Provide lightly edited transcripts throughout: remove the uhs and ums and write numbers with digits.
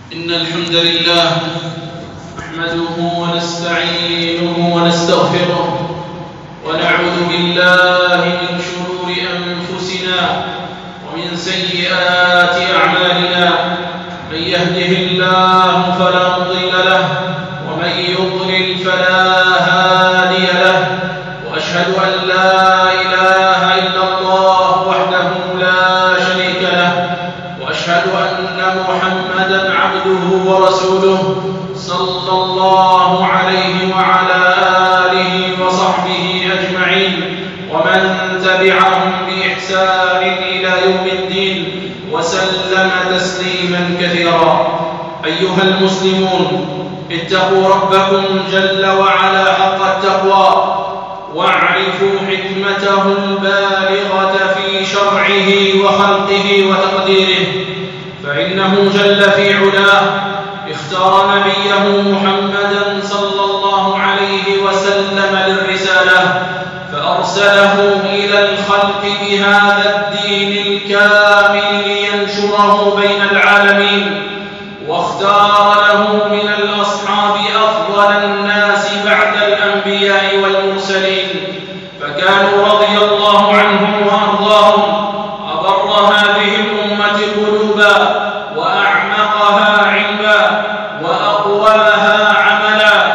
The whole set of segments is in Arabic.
إن الحمد لله نحمده ونستعينه ونستغفره ونعوذ بالله من شرور أنفسنا ومن سيئات أعمالنا. من يهده الله فلا مضل له ومن يضلل فلا هادي له، وأشهد أن لا إله إلا الله وحده لا شريك له، وأشهد أن محمدا عبده ورسوله صلى الله عليه وعلى آله وصحبه أجمعين ومن تبعهم بإحسان إلى يوم الدين وسلم تسليما كثيرا. أيها المسلمون، اتقوا ربكم جل وعلا حق التقوى، واعرفوا حكمته البالغة في شرعه وخلقه وتقديره، فإنه جل في علاه اختار نبيه محمدا صلى الله عليه وسلم للرسالة، فأرسله إلى الخلق بهذا الدين الكامل لينشره بين العالمين، واختار له من الأصحاب أفضل الناس بعد الأنبياء والمرسلين، فكانوا رضي الله عنهم وأرضاهم أبر هذه الأمة قلوبا وأعمقها علما وأقواها عملا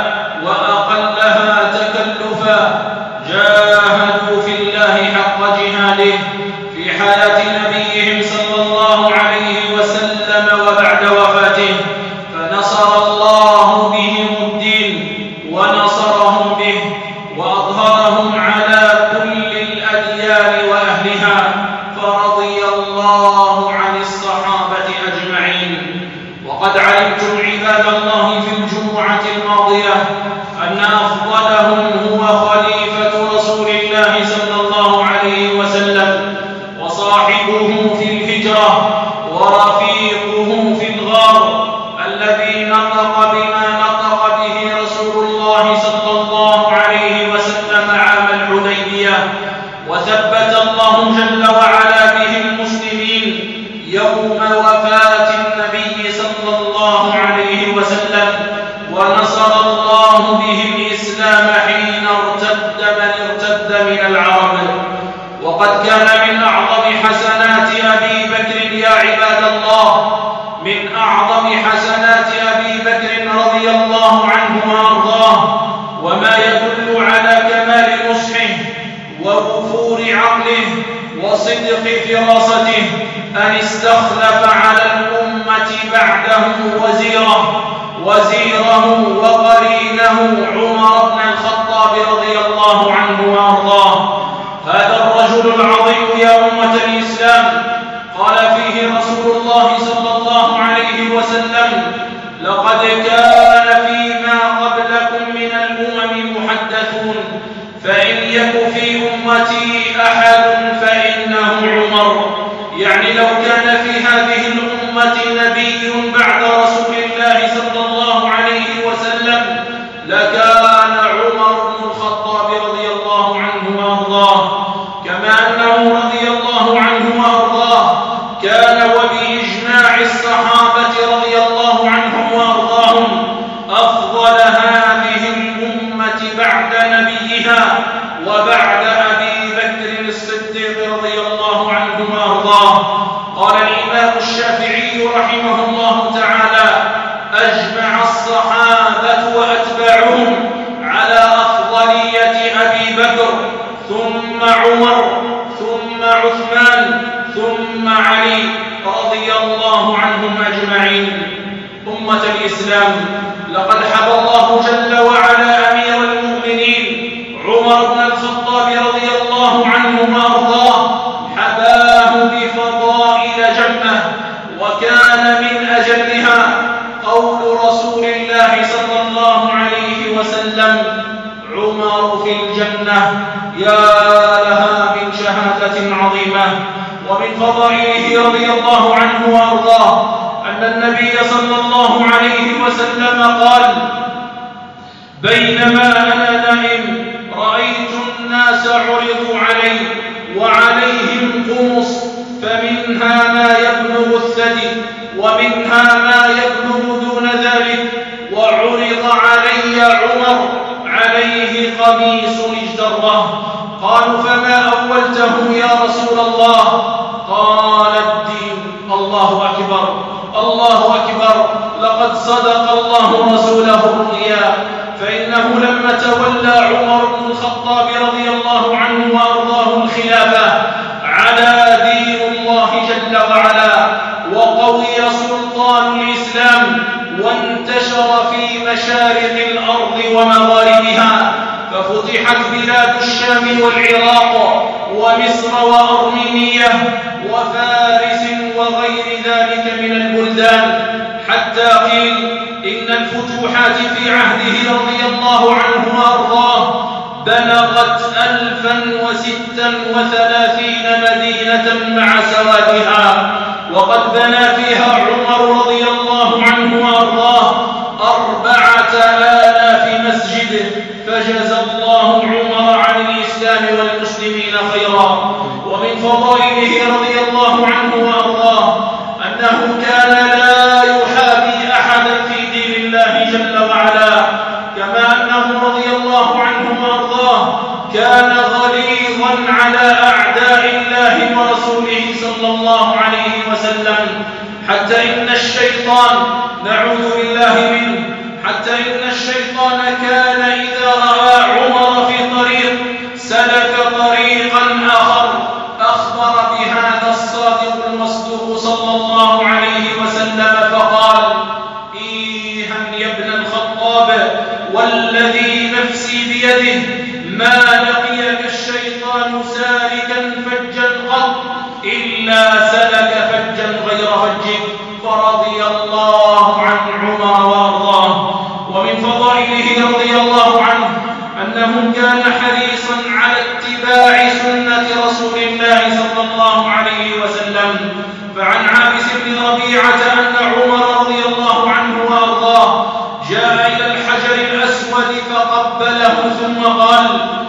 وأقلها تكلفا، جاهدوا في الله حق جهاده في حياة نبيهم صلى الله عليه وسلم وبعد وفاته، فنصر الله بهم الدين ونصرهم به وأظهرهم على كل الأديان وأهلها، فرضي الله عن الصحابة أجمعين. وقد علمتم عباد الله في الجمعة الماضية أن أفضلهم هو خليفة رسول الله صلى الله عليه وسلم، وصاحبه في الهجرة، ورفيقه في الغار، الذي نطق بما نطق به رسول الله صلى الله عليه وسلم عام الحديبية، وثبت الله جل وعلا به المسلمين يوم وفاة النبي صلى الله عليه وسلم، ونصر الله به الإسلام حين ارتد من ارتد من العرب. وقد كان من أعظم حسنات أبي بكر يا عباد الله، من أعظم حسنات أبي بكر رضي الله عنه وأرضاه، وما يدل على كمال نصحه ووفور عقله وصدق فراسته، أن استخلف على الأمة بعده وزيره وقرينه عمر بن الخطاب رضي الله عنه وأرضاه. هذا الرجل العظيم يا أمة الإسلام قال فيه رسول الله صلى الله عليه وسلم: لقد كان فيما قبلكم من الأمم محدثون، فإن يك في أمتي أحد فإنه عمر. يعني لو كان في هذه الأمة نبي بعد رسول الله صلى الله عليه وسلم لكان عمر بن الخطاب رضي الله عنه وأرضاه، كما أنه رضي الله عنه وأرضاه كان وبإجماع الصحابة رضي الله عنهم وأرضاهم أفضل هذه الأمة بعد نبيها وبعد أبي بكر الصديق رضي الله عنه وأرضاه. قال الإمام الشافعي رحمه الله تعالى: أجمع الصحابة وأتباعهم على أفضلية أبي بكر، ثم عمر، ثم عثمان، ثم علي رضي الله عنهم أجمعين. أمة الإسلام، لقد حبى الله جل وعلا أمير المؤمنين عمر بن الخطاب رضي الله عنه وأرضاه، حباه بفضائل جمة، وكان من أجلها قول رسول الله صلى الله عليه وسلم: عمر في الجنة. يا لها من شهادة عظيمة. ومن فضائله رضي الله عنه وأرضاه أن النبي صلى الله عليه وسلم قال: بينما أنا نائم رأيت الناس عرضوا علي وعليهم قمص، فمنها ما يبلغ الثدي ومنها ما يبلغ دون ذلك. وعرض علي عمر عليه قميص اجتره. قالوا فما أولته يا رسول الله؟ قال الدين. الله أكبر الله أكبر. لقد صدق الله رسوله الرؤيا، فإنه لما تولى عمر بن الخطاب رضي الله عنه وأرضاه الخلافة على دين الله جل وعلا، وقوي سلطان الإسلام، وانتشر في مشارق الأرض ومغاربها، ففتحت بلاد الشام والعراق ومصر وأرمينيا وفارس وغير ذلك من البلدان، حتى قيل إن الفتوحات في عهده رضي الله عنه وأرضاه بلغت 1036 مدينة مع سوادها، وقد بنى فيها عمر رضي الله عنه وأرضاه 4000 مسجد، فجزى الله عمر عن الإسلام والمسلمين خيرا. ومن فضائله رضي الله عنه وأرضاه أنه كان لا يحابي أحدا في دين الله جل وعلا، كما أنه رضي الله عنه وأرضاه كان غليظا على أعداء الله ورسوله صلى الله عليه وسلم، حتى إن الشيطان، نعوذ بالله منه، حتى إن الشيطان كان إذا رأى عمر في طريق سلك طريقا آخر أخبر بهذا الصادق المصدوق صلى الله عليه وسلم فقال: إيها يا ابن الخطاب والذي نفسي بيده ما لقيك الشيطان سالكا فجا قط إلا سلك فجا غير فجك. فرضي الله عن عمر وأرضاه. ومن فضائله رضي الله عنه أنه كان حريصا على اتباع سنة رسول الله صلى الله عليه وسلم. فعن عابس بن ربيعة أن عمر رضي الله عنه وأرضاه جاء إلى الحجر الأسود فقبله ثم قال: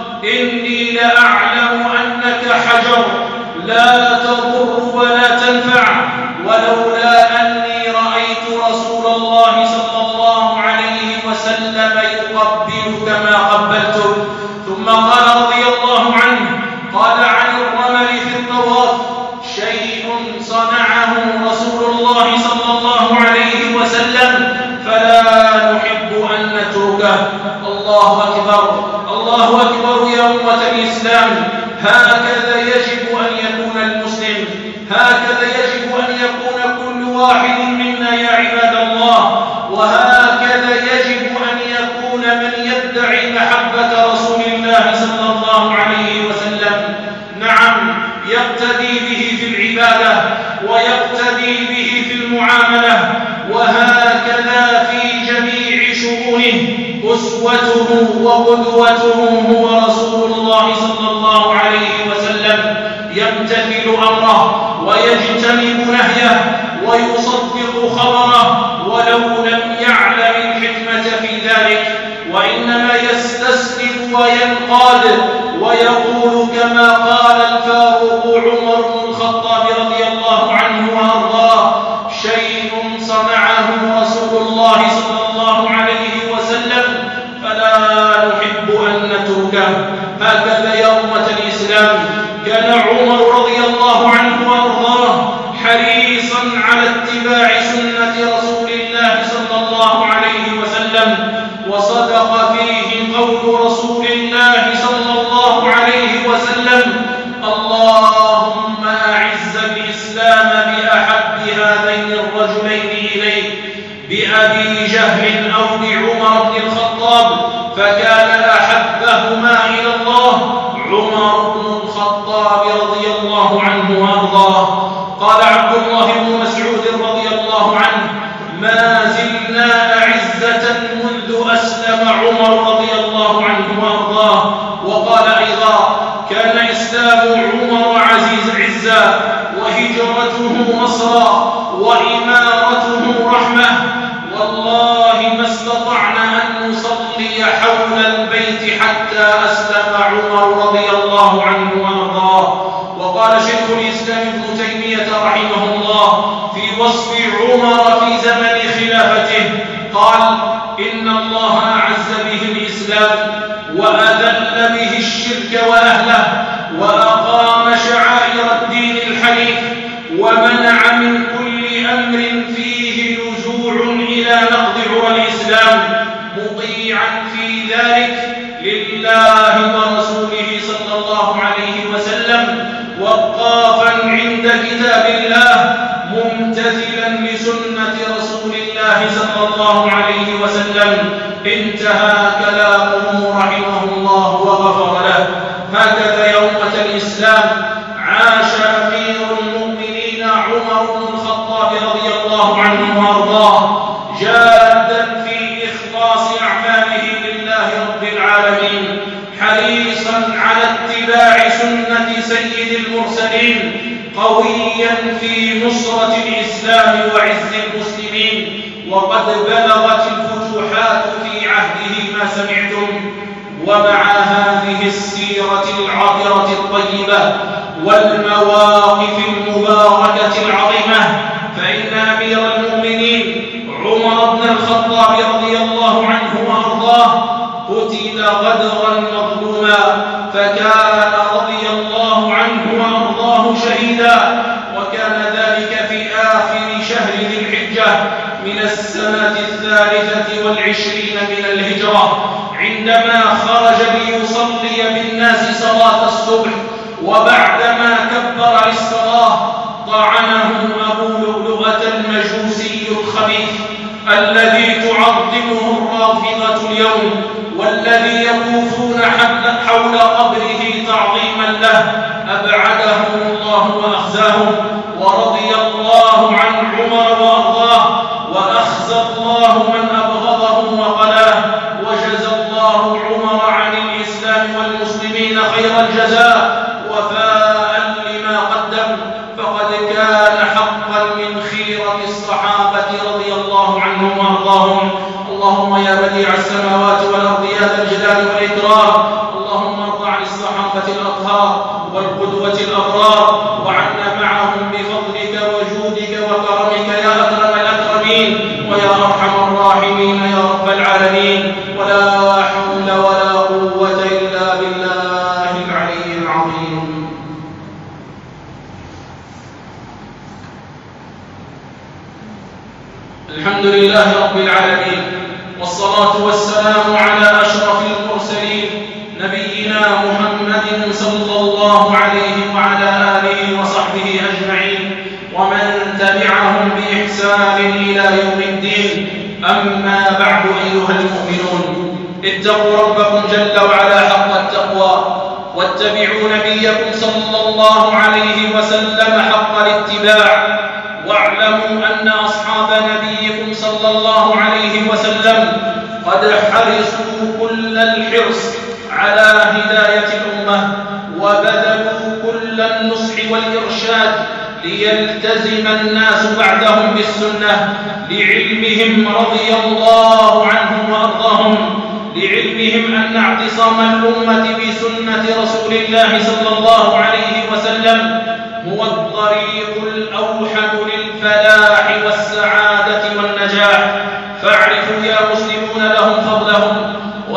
إني لأعلم أنك حجر لا تضر ولا تنفع، ولولا أني رأيت رسول الله صلى الله عليه وسلم يقبلك ما قبلتك. ثم قال رضي الله عنه: قال عن الرمل في الطواف: شيء صنعه رسول الله صلى الله عليه وسلم فلا نحب أن نتركه. الله أكبر الله أكبر يا أمة الإسلام. هكذا يجب أن يكون المسلم، هكذا يجب أن يكون كل واحد منا يا عباد الله، وهكذا يجب أن يكون من يدعي محبة رسول الله صلى الله عليه وسلم. نعم، يقتدي به في العبادة ويقتدي به في المعاملة، وهكذا في جميع شؤونه. أسوته وقدوته هو رسول الله صلى الله عليه وسلم، يمتثل أمره ويجتنب نهيه ويصدق خبره ولو لم يعلم الحكمة في ذلك، وإنما يستسلم وينقاد ويقول كما قال الفاروق عمر بن الخطاب رضي الله عنه وأرضاه: شيء صنعه رسول الله صلى الله عليه وسلم فلا نحب أن نتركه. هكذا يا أمة الإسلام كان عمر رضي الله عنه وأرضاه حريصا على اتباع سنة رسول الله صلى الله عليه وسلم، وصدق فيه قول رسول الله صلى الله عليه وسلم: اللهم أعز الإسلام بأحب هذين الرجلين إليك، بأبي جهل أو بعمر بن الخطاب، فكان أحبهما إلى الله عمر بن الخطاب رضي الله عنه وأرضاه. قال عبد الله بن مسعود رضي الله عنه: ما زلنا أعزة منذ أسلم عمر رضي الله عنه وأرضاه. وقال أيضا: كان إسلام عمر عزا، وهجرته نصرا، وإمارته رحمة، والله ما استطعنا أن نصلي حول البيت حتى أسلم عمر رضي الله عنه وأرضاه. وقال شيخ الإسلام ابن تيمية رحمه الله في وصف عمر عمر في زمن خلافته قال: إن الله أعز به الإسلام وأذل به الشرك وأهله وأقام شعائر الدين الحنيف ومنع من كل أمر فيه نزوع إلى نقض عرى الإسلام، مطيعا في ذلك لله ورسوله صلى الله عليه وسلم، وقافا عند كتاب الله، ممتثلا لسنة رسول الله صلى الله عليه وسلم. انتهى كلامه رحمه الله وغفر له. هكذا يا أمة الإسلام عاش أمير المؤمنين عمر بن الخطاب رضي الله عنه وأرضاه، جادا في إخلاص أعماله لله رب العالمين، حريصا على اتباع سنة سيد المرسلين، قويا في نصرة الإسلام وعز المسلمين. وقد بلغت الفتوحات في عهده ما سمعتم. ومع هذه السيرة العطرة الطيبة والمواقف المباركة العظيمة، فإن أمير المؤمنين عمر بن الخطاب رضي الله عنه وأرضاه قتل غدرا مظلوما، فكان رضي الله عنه وأرضاه شهيدا، وكان ذلك في آخر شهر ذي الحجة من السنة 23 من الهجرة، عندما خرج ليصلي بالناس صلاة الصبح، وبعدما كبر للصلاة طعنه أبو لؤلؤة المجوسي الخبيث الذي تعظمه الرافضة اليوم، والذي يطوفون حول قبره تعظيما له، أبعدهم الله وأخزاهم. ورضي الله عن عمر وأرضاه، وأخزى الله من أبغضه وقلاه، وجزى الله عمر عن الإسلام والمسلمين خير الجزاء وفاء لما قدم، فقد كان حقا من خيرة الصحابة رضي الله عنهم وأرضاهم. اللهم يا بديع السماوات والأرض يا ذا الجلال والإكرام، اللهم ارض عن الصحابة الأطهار والقدوة الأبرار، وعنا معهم بفضلك وجودك وكرمك يا أكرم الأكرمين ويا أرحم الراحمين يا رب العالمين. ولا حول ولا قوة إلا بالله العلي العظيم. الحمد لله رب العالمين، والصلاة والسلام على أشرف المرسلين نبينا محمد صلى الله عليه وعلى آله وصحبه أجمعين، ومن تبعهم بإحسان إلى يوم الدين. أما بعد أيها المؤمنون، اتقوا ربكم جل وعلا حق التقوى، واتبعوا نبيكم صلى الله عليه وسلم حق الاتباع، واعلموا أن أصحاب نبيكم صلى الله عليه وسلم قد حرصوا كل الحرص على هداية الأمة، وبذلوا كل النصح والإرشاد ليلتزم الناس بعدهم بالسنة، لعلمهم رضي الله عنهم وأرضاهم، لعلمهم أن اعتصام الأمة بسنة رسول الله صلى الله عليه وسلم هو الطريق الأوحد للفلاح والسعادة والنجاح. فاعرفوا يا مسلمون لهم فضلهم،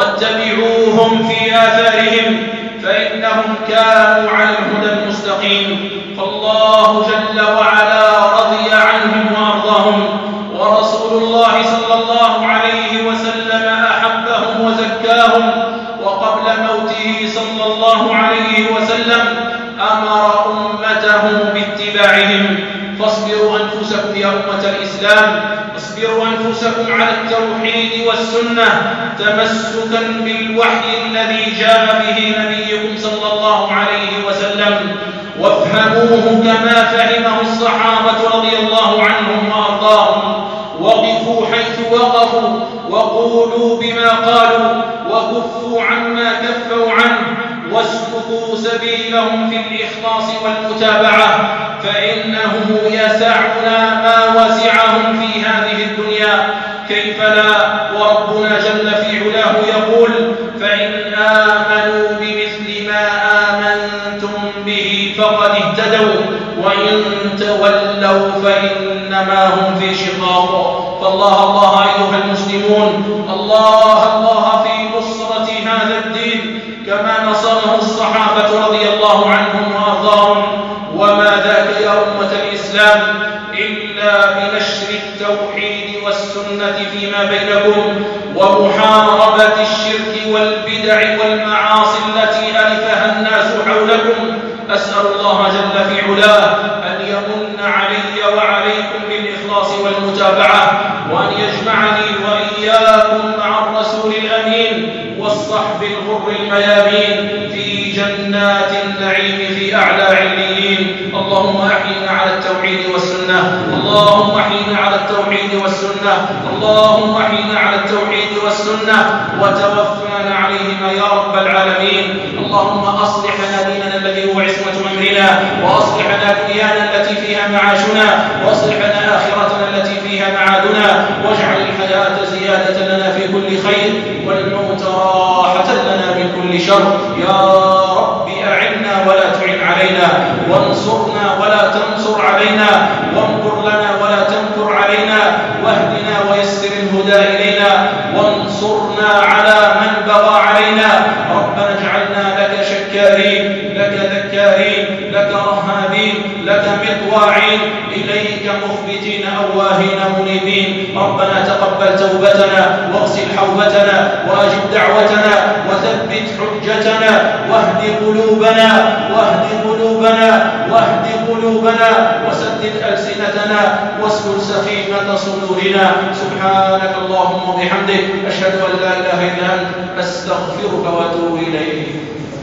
واتبعوهم في آثارهم، فإنهم كانوا على الهدى المستقيم. فالله جل وعلا رضي عنهم وأرضاهم، ورسول الله صلى الله عليه وسلم أحبهم وزكاهم، وقبل موته صلى الله عليه وسلم أمر أمته باتباعهم. فاصبروا أنفسكم يا أمة الإسلام، اصبروا أنفسكم على التوحيد والسنة تمسكا بالوحي الذي جاء به نبيكم صلى الله عليه وسلم، وافهموه كما فهمه الصحابة رضي الله عنهم وأرضاهم. وقفوا حيث وقفوا، وقولوا بما قالوا، وكفوا عما كفوا عنه، واسلكوا سبيلهم في الإخلاص والمتابعة، فإنه يسعنا ما وسعهم في هذه الدنيا، كيف لا؟ وربنا جل في علاه يقول: فإن آمنوا بمثل ما آمنتم به فقد اهتدوا، وإن تولوا فإنما هم في شقاق الصراط. فالله الله أيها المسلمون، الله في نصرة هذا الدين كما نصره الصحابة رضي الله عنهم وأرضاهم. وما ذاك يا أمة الإسلام إلا بنشر التوحيد والسنة فيما بينكم، ومحاربة الشرك والبدع والمعاصي التي ألفها الناس حولكم. أسأل الله جل في علاه أن يمن علي وعليكم بالإخلاص والمتابعة، وأن يجمعني وإياكم مع الرسول الأمين والصحب الغر الميامين في جنات النعيم في أعلى عليين. اللهم أحينا على التوحيد والسنة، اللهم أحينا على التوحيد والسنة، اللهم أحينا على التوحيد والسنة، وتوفنا عليهما يا رب العالمين. اللهم أصلح لنا ديننا الذي هو عصمة أمرنا، وأصلح لنا دنيانا التي فيها معاشنا، وأصلح لنا آخرتنا التي فيها معادنا، واجعل الحياة زيادة لنا في كل خير، والموت راحة لنا من كل شر. يا رب أعنا ولا تعن علينا، وانصرنا ولا تنصر علينا، وامكر لنا ولا تمكر علينا، واهدنا ويسر الهدى إلينا، وانصرنا على من بغى علينا. ربنا اجعلنا لك شكارين، لك ذكارين، لك رهابين، لك مطواعين، إليك مخبتين أواهين منيبين. ربنا تقبل توبتنا، واغسل حوبتنا، وأجب دعوتنا، وثبت حجتنا، واهد قلوبنا، واهد قلوبنا، واهد قلوبنا، وسدد ألسنتنا، واسلل سخيمة صدورنا. سبحانك اللهم وبحمدك، أشهد أن لا إله إلا أنت، أستغفرك وأتوب إليك.